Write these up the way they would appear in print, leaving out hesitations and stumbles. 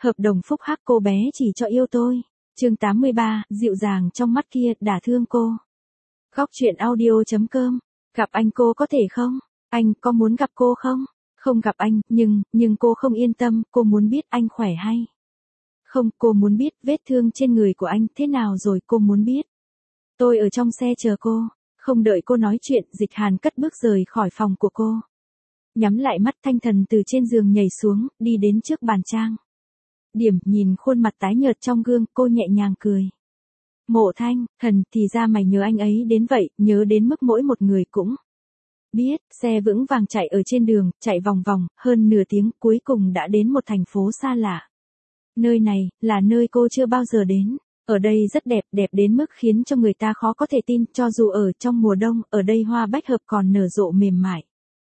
Hợp đồng phúc hắc cô bé chỉ cho yêu tôi. Chương 83, dịu dàng trong mắt kia, đả thương cô. Góc truyện audio.com. Gặp anh cô có thể không? Anh có muốn gặp cô không? Không gặp anh, nhưng cô không yên tâm, cô muốn biết anh khỏe hay không, cô muốn biết vết thương trên người của anh thế nào rồi, cô muốn biết. Tôi ở trong xe chờ cô. Không đợi cô nói chuyện, Dịch Hàn cất bước rời khỏi phòng của cô. Nhắm lại mắt, Thanh Thần từ trên giường nhảy xuống, đi đến trước bàn trang điểm, nhìn khuôn mặt tái nhợt trong gương, cô nhẹ nhàng cười. Mộ Thanh, Thần, thì ra mày nhớ anh ấy đến vậy, nhớ đến mức mỗi một người cũng biết. Xe vững vàng chạy ở trên đường, chạy vòng vòng, hơn nửa tiếng, cuối cùng đã đến một thành phố xa lạ. Nơi này, là nơi cô chưa bao giờ đến. Ở đây rất đẹp, đẹp đến mức khiến cho người ta khó có thể tin, cho dù ở trong mùa đông, ở đây hoa bách hợp còn nở rộ mềm mại.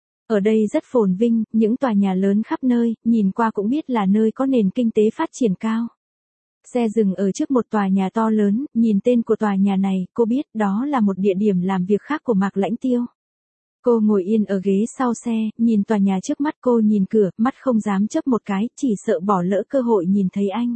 Ở đây rất phồn vinh, những tòa nhà lớn khắp nơi, nhìn qua cũng biết là nơi có nền kinh tế phát triển cao. Xe dừng ở trước một tòa nhà to lớn, nhìn tên của tòa nhà này, cô biết đó là một địa điểm làm việc khác của Mạc Lãnh Tiêu. Cô ngồi yên ở ghế sau xe, nhìn tòa nhà trước mắt, cô nhìn cửa, mắt không dám chớp một cái, chỉ sợ bỏ lỡ cơ hội nhìn thấy anh.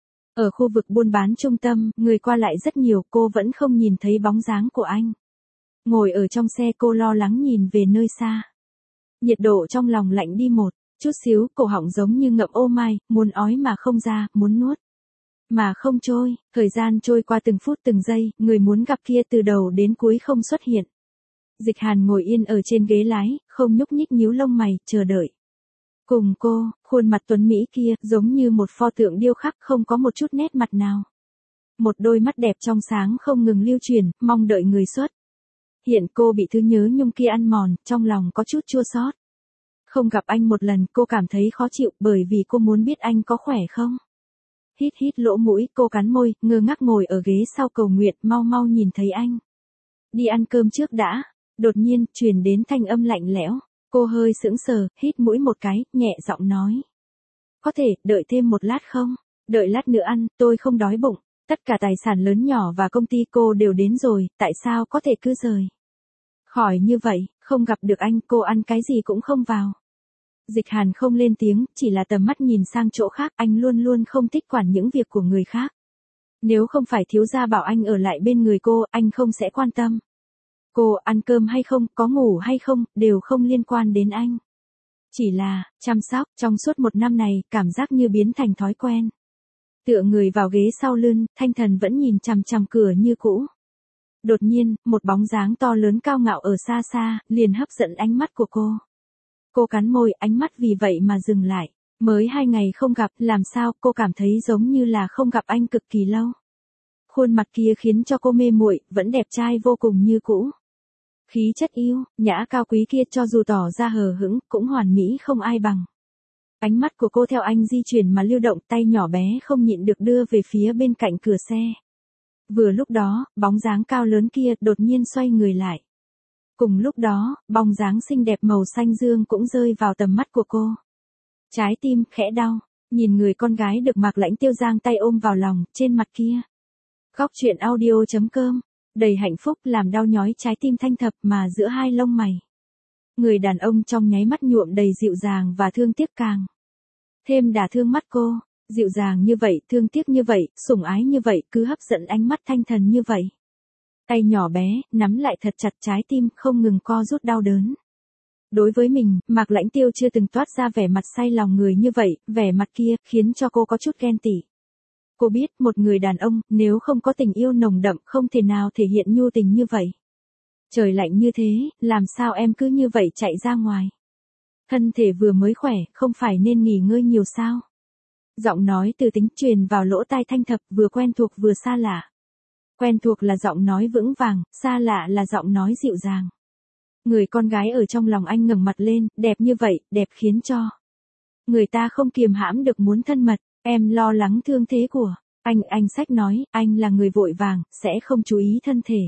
Ở khu vực buôn bán trung tâm, người qua lại rất nhiều, cô vẫn không nhìn thấy bóng dáng của anh. Ngồi ở trong xe, cô lo lắng nhìn về nơi xa. Nhiệt độ trong lòng lạnh đi một chút xíu, cổ họng giống như ngậm ô mai, muốn ói mà không ra, muốn nuốt mà không trôi. Thời gian trôi qua từng phút từng giây, người muốn gặp kia từ đầu đến cuối không xuất hiện. Dịch Hàn ngồi yên ở trên ghế lái, không nhúc nhích, nhíu lông mày, chờ đợi. Cùng cô, khuôn mặt tuấn mỹ kia, giống như một pho tượng điêu khắc, không có một chút nét mặt nào. Một đôi mắt đẹp trong sáng không ngừng lưu chuyển, mong đợi người xuất hiện. Cô bị thứ nhớ nhung kia ăn mòn, trong lòng có chút chua xót. Không gặp anh một lần, cô cảm thấy khó chịu, bởi vì cô muốn biết anh có khỏe không. Hít hít lỗ mũi, cô cắn môi, ngơ ngác ngồi ở ghế sau cầu nguyện, mau mau nhìn thấy anh. Đi ăn cơm trước đã. Đột nhiên, truyền đến thanh âm lạnh lẽo. Cô hơi sững sờ, hít mũi một cái, nhẹ giọng nói. Có thể, đợi thêm một lát không? Đợi lát nữa ăn, tôi không đói bụng. Tất cả tài sản lớn nhỏ và công ty cô đều đến rồi, tại sao có thể cứ rời khỏi như vậy, không gặp được anh, cô ăn cái gì cũng không vào. Dịch Hàn không lên tiếng, chỉ là tầm mắt nhìn sang chỗ khác, anh luôn luôn không thích quản những việc của người khác. Nếu không phải thiếu gia bảo anh ở lại bên người cô, anh không sẽ quan tâm. Cô ăn cơm hay không, có ngủ hay không, đều không liên quan đến anh. Chỉ là, chăm sóc, trong suốt một năm này, cảm giác như biến thành thói quen. Tựa người vào ghế sau lưng, Thanh Thần vẫn nhìn chằm chằm cửa như cũ. Đột nhiên, một bóng dáng to lớn cao ngạo ở xa xa, liền hấp dẫn ánh mắt của cô. Cô cắn môi, ánh mắt vì vậy mà dừng lại. Mới 2 ngày không gặp, làm sao, cô cảm thấy giống như là không gặp anh cực kỳ lâu. Khuôn mặt kia khiến cho cô mê muội, vẫn đẹp trai vô cùng như cũ. Khí chất yêu, nhã cao quý kia cho dù tỏ ra hờ hững, cũng hoàn mỹ không ai bằng. Ánh mắt của cô theo anh di chuyển mà lưu động, tay nhỏ bé không nhịn được đưa về phía bên cạnh cửa xe. Vừa lúc đó, bóng dáng cao lớn kia đột nhiên xoay người lại. Cùng lúc đó, bóng dáng xinh đẹp màu xanh dương cũng rơi vào tầm mắt của cô. Trái tim khẽ đau, nhìn người con gái được Mạc Lãnh Tiêu giang tay ôm vào lòng, trên mặt kia. Góc truyện audio.com. Đầy hạnh phúc làm đau nhói trái tim Thanh Thập mà giữa hai lông mày. Người đàn ông trong nháy mắt nhuộm đầy dịu dàng và thương tiếc càng thêm đả thương mắt cô. Dịu dàng như vậy, thương tiếc như vậy, sủng ái như vậy, cứ hấp dẫn ánh mắt Thanh Thần như vậy. Tay nhỏ bé, nắm lại thật chặt trái tim, không ngừng co rút đau đớn. Đối với mình, Mạc Lãnh Tiêu chưa từng toát ra vẻ mặt say lòng người như vậy, vẻ mặt kia, khiến cho cô có chút ghen tị. Cô biết, một người đàn ông, nếu không có tình yêu nồng đậm, không thể nào thể hiện nhu tình như vậy. Trời lạnh như thế, làm sao em cứ như vậy chạy ra ngoài? Thân thể vừa mới khỏe, không phải nên nghỉ ngơi nhiều sao? Giọng nói từ tính truyền vào lỗ tai Thanh Thập, vừa quen thuộc vừa xa lạ. Quen thuộc là giọng nói vững vàng, xa lạ là giọng nói dịu dàng. Người con gái ở trong lòng anh ngẩng mặt lên, đẹp như vậy, đẹp khiến cho người ta không kiềm hãm được muốn thân mật. Em lo lắng thương thế của anh sách nói, anh là người vội vàng, sẽ không chú ý thân thể.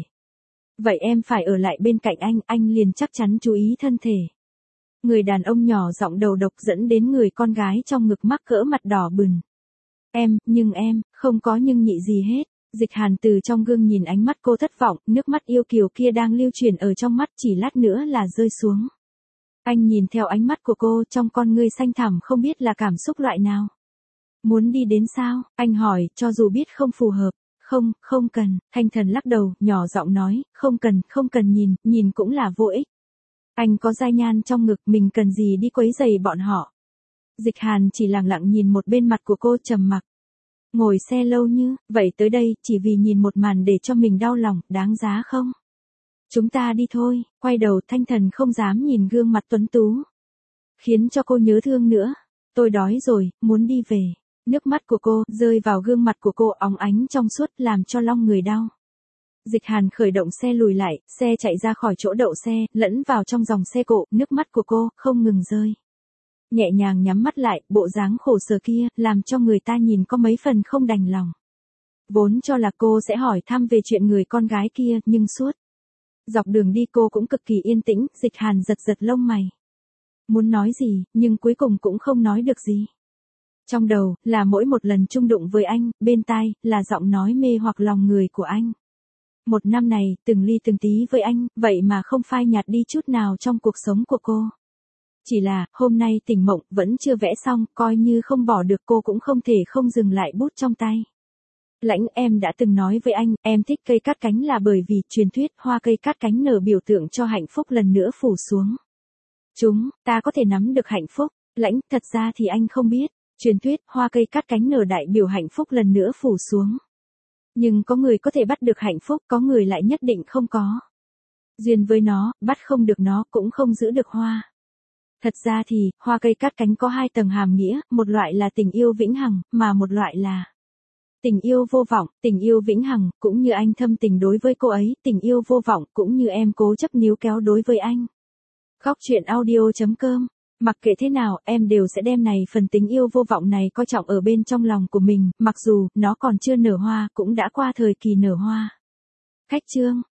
Vậy em phải ở lại bên cạnh anh liền chắc chắn chú ý thân thể. Người đàn ông nhỏ giọng đầu độc dẫn đến người con gái trong ngực mắc cỡ mặt đỏ bừng. Nhưng em, không có nhưng nhị gì hết. Dịch Hàn từ trong gương nhìn ánh mắt cô thất vọng, nước mắt yêu kiều kia đang lưu chuyển ở trong mắt, chỉ lát nữa là rơi xuống. Anh nhìn theo ánh mắt của cô, trong con ngươi xanh thẳm không biết là cảm xúc loại nào. Muốn đi đến sao? Anh hỏi, cho dù biết không phù hợp. Không, không cần, Thanh Thần lắc đầu, nhỏ giọng nói, không cần nhìn cũng là vô ích. Anh có giai nhan trong ngực, mình cần gì đi quấy rầy bọn họ. Dịch Hàn chỉ lặng lặng nhìn một bên mặt của cô trầm mặc. Ngồi xe lâu như vậy tới đây, chỉ vì nhìn một màn để cho mình đau lòng, đáng giá không? Chúng ta đi thôi, quay đầu Thanh Thần không dám nhìn gương mặt tuấn tú. Khiến cho cô nhớ thương nữa. Tôi đói rồi, muốn đi về. Nước mắt của cô rơi vào gương mặt của cô óng ánh trong suốt làm cho lòng người đau. Dịch Hàn khởi động xe lùi lại, xe chạy ra khỏi chỗ đậu xe, lẫn vào trong dòng xe cộ, nước mắt của cô không ngừng rơi. Nhẹ nhàng nhắm mắt lại, bộ dáng khổ sở kia, làm cho người ta nhìn có mấy phần không đành lòng. Vốn cho là cô sẽ hỏi thăm về chuyện người con gái kia, nhưng suốt dọc đường đi cô cũng cực kỳ yên tĩnh, Dịch Hàn giật giật lông mày. Muốn nói gì, nhưng cuối cùng cũng không nói được gì. Trong đầu, là mỗi một lần chung đụng với anh, bên tai, là giọng nói mê hoặc lòng người của anh. Một năm này, từng ly từng tí với anh, vậy mà không phai nhạt đi chút nào trong cuộc sống của cô. Chỉ là, hôm nay tỉnh mộng, vẫn chưa vẽ xong, coi như không bỏ được cô cũng không thể không dừng lại bút trong tay. Lãnh, em đã từng nói với anh, em thích cây cát cánh là bởi vì truyền thuyết hoa cây cát cánh nở biểu tượng cho hạnh phúc lần nữa phủ xuống. Ta có thể nắm được hạnh phúc. Lãnh, thật ra thì anh không biết. Truyền thuyết, hoa cây cát cánh nở đại biểu hạnh phúc lần nữa phủ xuống. Nhưng có người có thể bắt được hạnh phúc, có người lại nhất định không có. Duyên với nó, bắt không được nó, cũng không giữ được hoa. Thật ra thì, hoa cây cát cánh có hai tầng hàm nghĩa, một loại là tình yêu vĩnh hằng, mà một loại là tình yêu vô vọng. Tình yêu vĩnh hằng, cũng như anh thâm tình đối với cô ấy, tình yêu vô vọng, cũng như em cố chấp níu kéo đối với anh. Góc truyện audio.com. Mặc kệ thế nào, em đều sẽ đem này phần tình yêu vô vọng này coi trọng ở bên trong lòng của mình, mặc dù nó còn chưa nở hoa, cũng đã qua thời kỳ nở hoa. Khách chương